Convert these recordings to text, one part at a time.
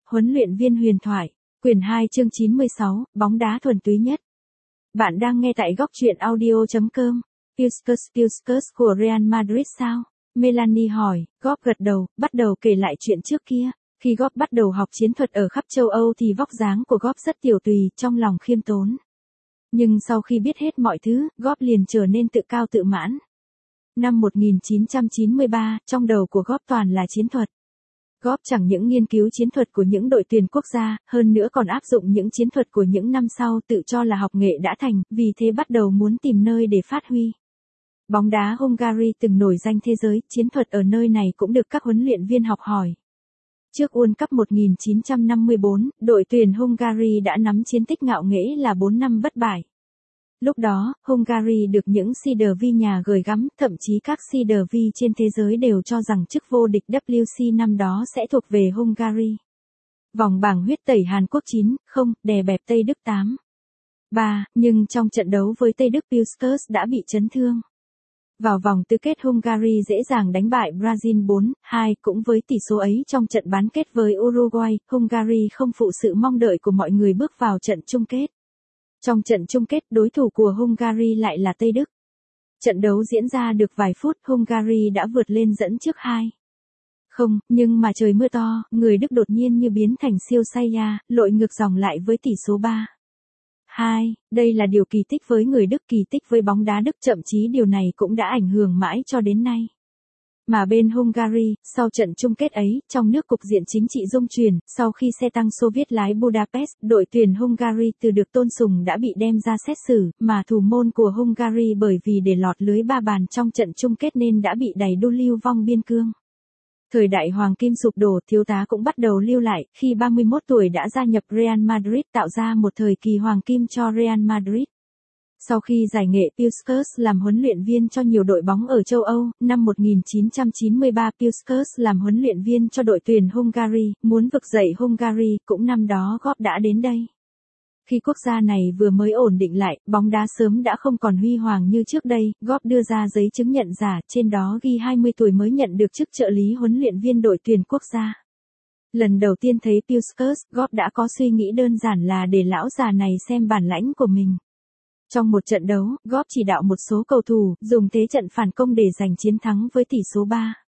Huấn luyện viên huyền thoại, quyển 2 chương 96, bóng đá thuần túy nhất. Bạn đang nghe tại góc truyện audio.com. Puskas của Real Madrid sao? Melanie hỏi, Góp gật đầu, bắt đầu kể lại chuyện trước kia. Khi Góp bắt đầu học chiến thuật ở khắp châu Âu thì vóc dáng của Góp rất tiểu tùy, trong lòng khiêm tốn. Nhưng sau khi biết hết mọi thứ, Góp liền trở nên tự cao tự mãn. Năm 1993, trong đầu của Góp toàn là chiến thuật. Góp chẳng những nghiên cứu chiến thuật của những đội tuyển quốc gia, hơn nữa còn áp dụng những chiến thuật của những năm sau, tự cho là học nghệ đã thành, vì thế bắt đầu muốn tìm nơi để phát huy. Bóng đá Hungary từng nổi danh thế giới, chiến thuật ở nơi này cũng được các huấn luyện viên học hỏi. Trước World Cup 1954, đội tuyển Hungary đã nắm chiến tích ngạo nghễ là 4 năm bất bại. Lúc đó, Hungary được những Sidervi nhà gửi gắm, thậm chí các Sidervi trên thế giới đều cho rằng chức vô địch WC năm đó sẽ thuộc về Hungary. Vòng bảng huyết tẩy Hàn Quốc 9-0, đè bẹp Tây Đức 8-3, nhưng trong trận đấu với Tây Đức Puskas đã bị chấn thương. Vào vòng tứ kết Hungary dễ dàng đánh bại Brazil 4-2, cũng với tỷ số ấy trong trận bán kết với Uruguay, Hungary không phụ sự mong đợi của mọi người bước vào trận chung kết. Trong trận chung kết, đối thủ của Hungary lại là Tây Đức. Trận đấu diễn ra được vài phút, Hungary đã vượt lên dẫn trước 2-0, nhưng mà trời mưa to, người Đức đột nhiên như biến thành siêu Saiyan, lội ngược dòng lại với tỷ số 3-2. Đây là điều kỳ tích với người Đức, kỳ tích với bóng đá Đức, thậm chí điều này cũng đã ảnh hưởng mãi cho đến nay. Mà bên Hungary, sau trận chung kết ấy, trong nước cục diện chính trị rung chuyển, sau khi xe tăng Xô Viết lái Budapest, đội tuyển Hungary từ được tôn sùng đã bị đem ra xét xử, mà thủ môn của Hungary bởi vì để lọt lưới 3 bàn trong trận chung kết nên đã bị đày đu lưu vong biên cương. Thời đại Hoàng Kim sụp đổ, thiếu tá cũng bắt đầu lưu lại, khi 31 tuổi đã gia nhập Real Madrid, tạo ra một thời kỳ hoàng kim cho Real Madrid. Sau khi giải nghệ, Puskas làm huấn luyện viên cho nhiều đội bóng ở châu Âu, năm 1993 Puskas làm huấn luyện viên cho đội tuyển Hungary, muốn vực dậy Hungary, cũng năm đó Góp đã đến đây. Khi quốc gia này vừa mới ổn định lại, bóng đá sớm đã không còn huy hoàng như trước đây, Góp đưa ra giấy chứng nhận giả, trên đó ghi 20 tuổi mới nhận được chức trợ lý huấn luyện viên đội tuyển quốc gia. Lần đầu tiên thấy Puskas, Góp đã có suy nghĩ đơn giản là để lão già này xem bản lãnh của mình. Trong một trận đấu, Góp chỉ đạo một số cầu thủ, dùng thế trận phản công để giành chiến thắng với tỷ số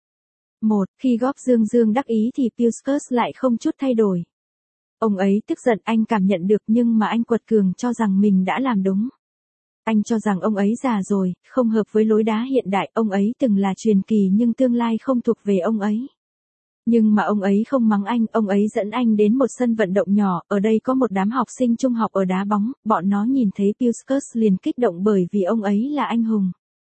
3-1. Khi Góp dương đắc ý thì Puskas lại không chút thay đổi. Ông ấy tức giận, anh cảm nhận được, nhưng mà anh quật cường cho rằng mình đã làm đúng. Anh cho rằng ông ấy già rồi, không hợp với lối đá hiện đại, ông ấy từng là truyền kỳ nhưng tương lai không thuộc về ông ấy. Nhưng mà ông ấy không mắng anh, ông ấy dẫn anh đến một sân vận động nhỏ, ở đây có một đám học sinh trung học ở đá bóng, bọn nó nhìn thấy Puskas liền kích động bởi vì ông ấy là anh hùng.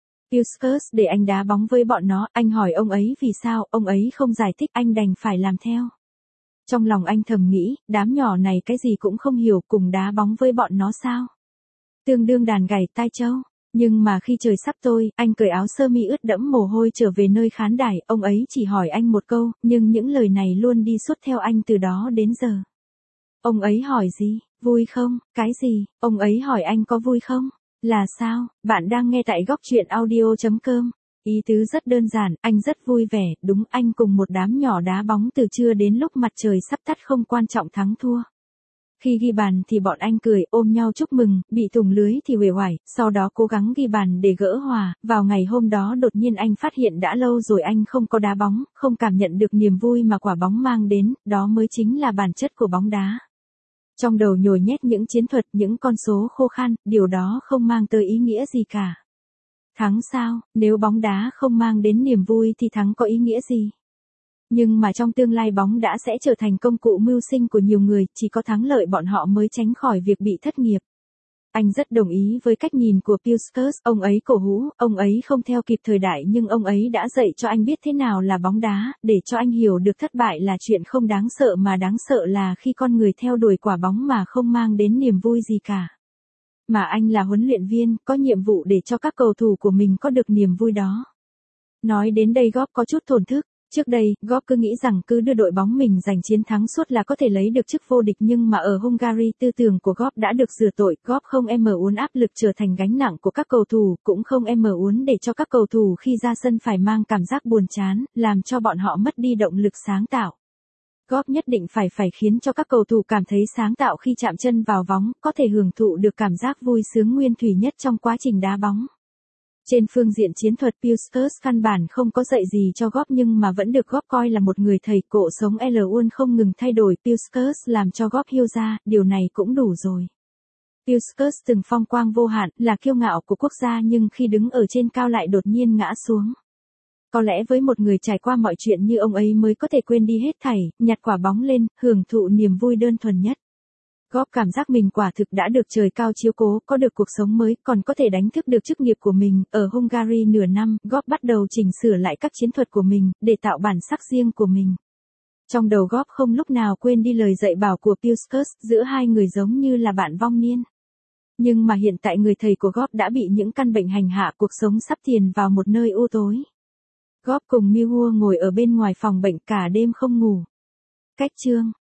Puskas để anh đá bóng với bọn nó, anh hỏi ông ấy vì sao, ông ấy không giải thích, anh đành phải làm theo. Trong lòng anh thầm nghĩ, đám nhỏ này cái gì cũng không hiểu, cùng đá bóng với bọn nó sao? Tương đương đàn gảy tai trâu. Nhưng mà khi trời sắp tối, anh cởi áo sơ mi ướt đẫm mồ hôi trở về nơi khán đài, ông ấy chỉ hỏi anh một câu, nhưng những lời này luôn đi suốt theo anh từ đó đến giờ. Ông ấy hỏi gì? Vui không? Cái gì? Ông ấy hỏi anh có vui không? Là sao? Bạn đang nghe tại góc truyện audio.com. Ý tứ rất đơn giản, anh rất vui vẻ, đúng, anh cùng một đám nhỏ đá bóng từ trưa đến lúc mặt trời sắp tắt, không quan trọng thắng thua. Khi ghi bàn thì bọn anh cười, ôm nhau chúc mừng, bị thủng lưới thì uể oải, sau đó cố gắng ghi bàn để gỡ hòa. Vào ngày hôm đó đột nhiên anh phát hiện đã lâu rồi anh không có đá bóng, không cảm nhận được niềm vui mà quả bóng mang đến, đó mới chính là bản chất của bóng đá. Trong đầu nhồi nhét những chiến thuật, những con số khô khan, điều đó không mang tới ý nghĩa gì cả. Thắng sao? Nếu bóng đá không mang đến niềm vui thì thắng có ý nghĩa gì? Nhưng mà trong tương lai bóng đá sẽ trở thành công cụ mưu sinh của nhiều người, chỉ có thắng lợi bọn họ mới tránh khỏi việc bị thất nghiệp. Anh rất đồng ý với cách nhìn của Puskas, ông ấy cổ hủ, ông ấy không theo kịp thời đại nhưng ông ấy đã dạy cho anh biết thế nào là bóng đá, để cho anh hiểu được thất bại là chuyện không đáng sợ mà đáng sợ là khi con người theo đuổi quả bóng mà không mang đến niềm vui gì cả. Mà anh là huấn luyện viên, có nhiệm vụ để cho các cầu thủ của mình có được niềm vui đó. Nói đến đây Góp có chút thổn thức. Trước đây, Góp cứ nghĩ rằng cứ đưa đội bóng mình giành chiến thắng suốt là có thể lấy được chức vô địch, nhưng mà ở Hungary tư tưởng của Góp đã được rửa tội, Góp không muốn áp lực trở thành gánh nặng của các cầu thủ, cũng không muốn để cho các cầu thủ khi ra sân phải mang cảm giác buồn chán, làm cho bọn họ mất đi động lực sáng tạo. Góp nhất định phải khiến cho các cầu thủ cảm thấy sáng tạo khi chạm chân vào bóng, có thể hưởng thụ được cảm giác vui sướng nguyên thủy nhất trong quá trình đá bóng. Trên phương diện chiến thuật, Puskas căn bản không có dạy gì cho Góp nhưng mà vẫn được Góp coi là một người thầy cộ sống luôn không ngừng thay đổi. Puskas làm cho Góp hiểu ra, điều này cũng đủ rồi. Puskas từng phong quang vô hạn, là kiêu ngạo của quốc gia nhưng khi đứng ở trên cao lại đột nhiên ngã xuống. Có lẽ với một người trải qua mọi chuyện như ông ấy mới có thể quên đi hết thảy, nhặt quả bóng lên, hưởng thụ niềm vui đơn thuần nhất. Góp cảm giác mình quả thực đã được trời cao chiếu cố, có được cuộc sống mới, còn có thể đánh thức được chức nghiệp của mình. Ở Hungary nửa năm, Góp bắt đầu chỉnh sửa lại các chiến thuật của mình, để tạo bản sắc riêng của mình. Trong đầu Góp không lúc nào quên đi lời dạy bảo của Puskas, giữa hai người giống như là bạn vong niên. Nhưng mà hiện tại người thầy của Góp đã bị những căn bệnh hành hạ, cuộc sống sắp tiền vào một nơi u tối. Góp cùng Müller ngồi ở bên ngoài phòng bệnh cả đêm không ngủ. Cách chương